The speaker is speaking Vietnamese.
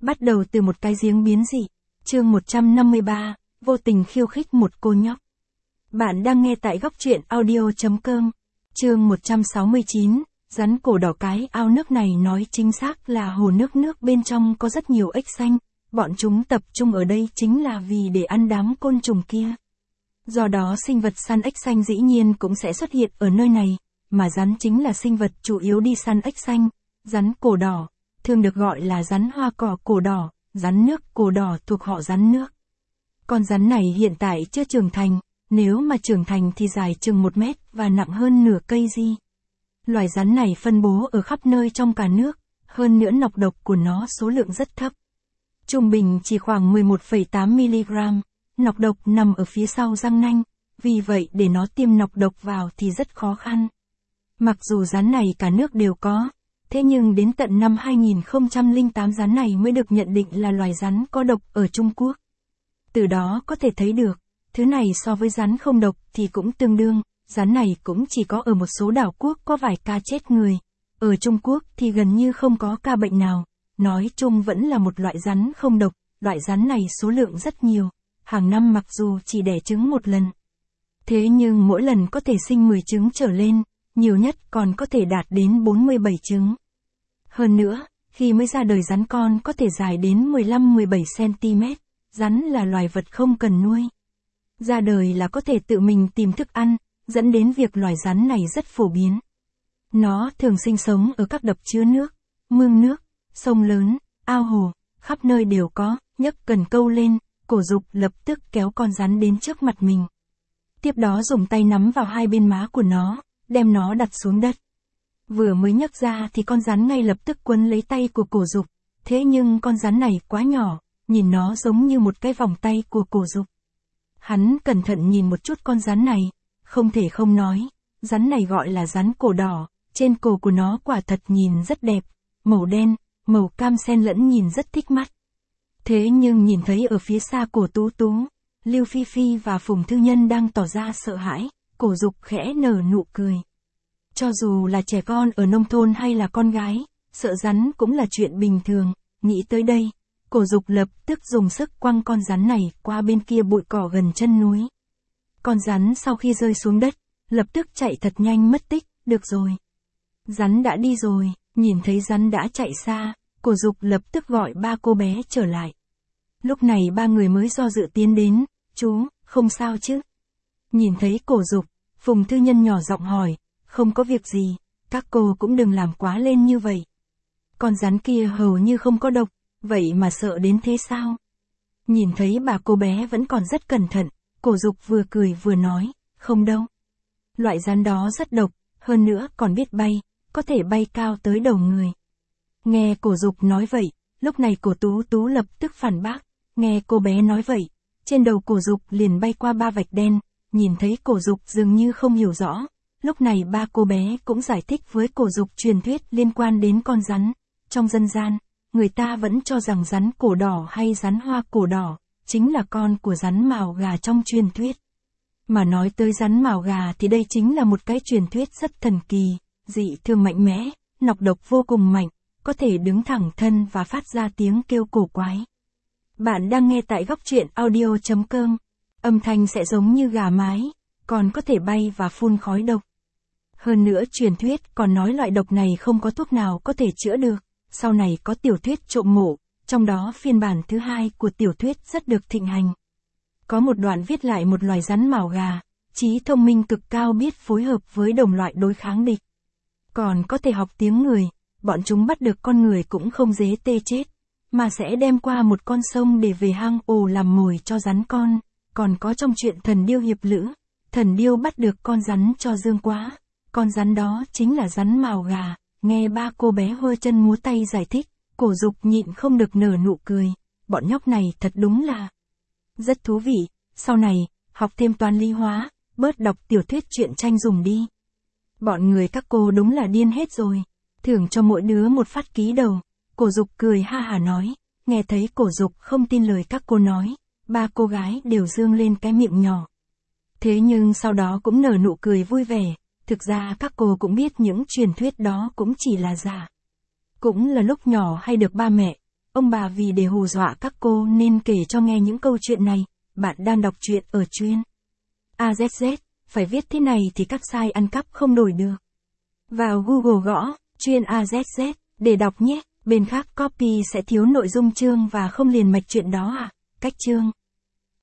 Bắt đầu từ một cái giếng biến dị. Chương 153, vô tình khiêu khích một cô nhóc. Bạn đang nghe tại góc truyện audio.com. Chương 169, rắn cổ đỏ. Cái ao nước này nói chính xác là hồ nước bên trong có rất nhiều ếch xanh, bọn chúng tập trung ở đây chính là vì để ăn đám côn trùng kia. Do đó sinh vật săn ếch xanh dĩ nhiên cũng sẽ xuất hiện ở nơi này, mà rắn chính là sinh vật chủ yếu đi săn ếch xanh. Rắn cổ đỏ, thường được gọi là rắn hoa cỏ cổ đỏ, rắn nước cổ đỏ thuộc họ rắn nước. Con rắn này hiện tại chưa trưởng thành, nếu mà trưởng thành thì dài chừng 1 mét và nặng hơn nửa cây di. Loài rắn này phân bố ở khắp nơi trong cả nước, hơn nữa nọc độc của nó số lượng rất thấp. Trung bình chỉ khoảng 11,8 mg, nọc độc nằm ở phía sau răng nanh, vì vậy để nó tiêm nọc độc vào thì rất khó khăn. Mặc dù rắn này cả nước đều có, thế nhưng đến tận năm 2008 rắn này mới được nhận định là loài rắn có độc ở Trung Quốc. Từ đó có thể thấy được, thứ này so với rắn không độc thì cũng tương đương, rắn này cũng chỉ có ở một số đảo quốc có vài ca chết người. Ở Trung Quốc thì gần như không có ca bệnh nào, nói chung vẫn là một loại rắn không độc, loại rắn này số lượng rất nhiều, hàng năm mặc dù chỉ đẻ trứng 1 lần. Thế nhưng mỗi lần có thể sinh 10 trứng trở lên, nhiều nhất còn có thể đạt đến 47 trứng. Hơn nữa, khi mới ra đời rắn con có thể dài đến 15-17 cm, rắn là loài vật không cần nuôi. Ra đời là có thể tự mình tìm thức ăn, dẫn đến việc loài rắn này rất phổ biến. Nó thường sinh sống ở các đập chứa nước, mương nước, sông lớn, ao hồ, khắp nơi đều có, nhấc cần câu lên, Cổ Dục lập tức kéo con rắn đến trước mặt mình. Tiếp đó dùng tay nắm vào hai bên má của nó, đem nó đặt xuống đất. Vừa mới nhấc ra thì con rắn ngay lập tức quấn lấy tay của Cổ Dục, thế nhưng con rắn này quá nhỏ, nhìn nó giống như một cái vòng tay của Cổ Dục. Hắn cẩn thận nhìn một chút con rắn này, không thể không nói, rắn này gọi là rắn cổ đỏ, trên cổ của nó quả thật nhìn rất đẹp, màu đen, màu cam xen lẫn nhìn rất thích mắt. Thế nhưng nhìn thấy ở phía xa Cổ Tú Tú, Lưu Phi Phi và Phùng Thư Nhân đang tỏ ra sợ hãi, Cổ Dục khẽ nở nụ cười. Cho dù là trẻ con ở nông thôn hay là con gái, sợ rắn cũng là chuyện bình thường, nghĩ tới đây, Cổ Dục lập tức dùng sức quăng con rắn này qua bên kia bụi cỏ gần chân núi. Con rắn sau khi rơi xuống đất, lập tức chạy thật nhanh mất tích, được rồi. Rắn đã đi rồi, nhìn thấy rắn đã chạy xa, Cổ Dục lập tức gọi 3 cô bé trở lại. Lúc này 3 người mới do dự tiến đến, chú, không sao chứ? Nhìn thấy Cổ Dục, Phùng Thư Nhân nhỏ giọng hỏi, không có việc gì, các cô cũng đừng làm quá lên như vậy. Con rắn kia hầu như không có độc, vậy mà sợ đến thế sao? Nhìn thấy bà cô bé vẫn còn rất cẩn thận, Cổ Dục vừa cười vừa nói, không đâu. Loại rắn đó rất độc, hơn nữa còn biết bay, có thể bay cao tới đầu người. Nghe Cổ Dục nói vậy, lúc này Cổ Tú Tú lập tức phản bác, nghe cô bé nói vậy, trên đầu Cổ Dục liền bay qua 3 vạch đen, nhìn thấy Cổ Dục dường như không hiểu rõ, lúc này 3 cô bé cũng giải thích với Cổ Dục truyền thuyết liên quan đến con rắn. Trong dân gian, người ta vẫn cho rằng rắn cổ đỏ hay rắn hoa cổ đỏ, chính là con của rắn mào gà trong truyền thuyết. Mà nói tới rắn mào gà thì đây chính là một cái truyền thuyết rất thần kỳ, dị thường mạnh mẽ, nọc độc vô cùng mạnh, có thể đứng thẳng thân và phát ra tiếng kêu cổ quái. Bạn đang nghe tại góc truyện audio.com, âm thanh sẽ giống như gà mái, còn có thể bay và phun khói độc. Hơn nữa truyền thuyết còn nói loại độc này không có thuốc nào có thể chữa được. Sau này có tiểu thuyết trộm mộ, trong đó phiên bản thứ 2 của tiểu thuyết rất được thịnh hành. Có một đoạn viết lại một loài rắn mào gà, trí thông minh cực cao biết phối hợp với đồng loại đối kháng địch. Còn có thể học tiếng người, bọn chúng bắt được con người cũng không dễ tê chết, mà sẽ đem qua một con sông để về hang ổ làm mồi cho rắn con. Còn có trong chuyện Thần Điêu Hiệp Lữ, thần điêu bắt được con rắn cho dương quá, con rắn đó chính là rắn mào gà. Nghe 3 cô bé hơ chân múa tay giải thích, Cổ Dục nhịn không được nở nụ cười, bọn nhóc này thật đúng là rất thú vị, sau này, học thêm toán lý hóa, bớt đọc tiểu thuyết truyện tranh dùng đi. Bọn người các cô đúng là điên hết rồi, thưởng cho mỗi đứa một phát ký đầu. Cổ Dục cười ha hả nói, nghe thấy Cổ Dục không tin lời các cô nói, 3 cô gái đều dương lên cái miệng nhỏ. Thế nhưng sau đó cũng nở nụ cười vui vẻ. Thực ra các cô cũng biết những truyền thuyết đó cũng chỉ là giả. Cũng là lúc nhỏ hay được ba mẹ, ông bà vì để hù dọa các cô nên kể cho nghe những câu chuyện này. Bạn đang đọc truyện ở chuyên AZZ, phải viết thế này thì các site ăn cắp không đổi được. Vào Google gõ, chuyên AZZ, để đọc nhé, bên khác copy sẽ thiếu nội dung chương và không liền mạch chuyện đó à. Cách chương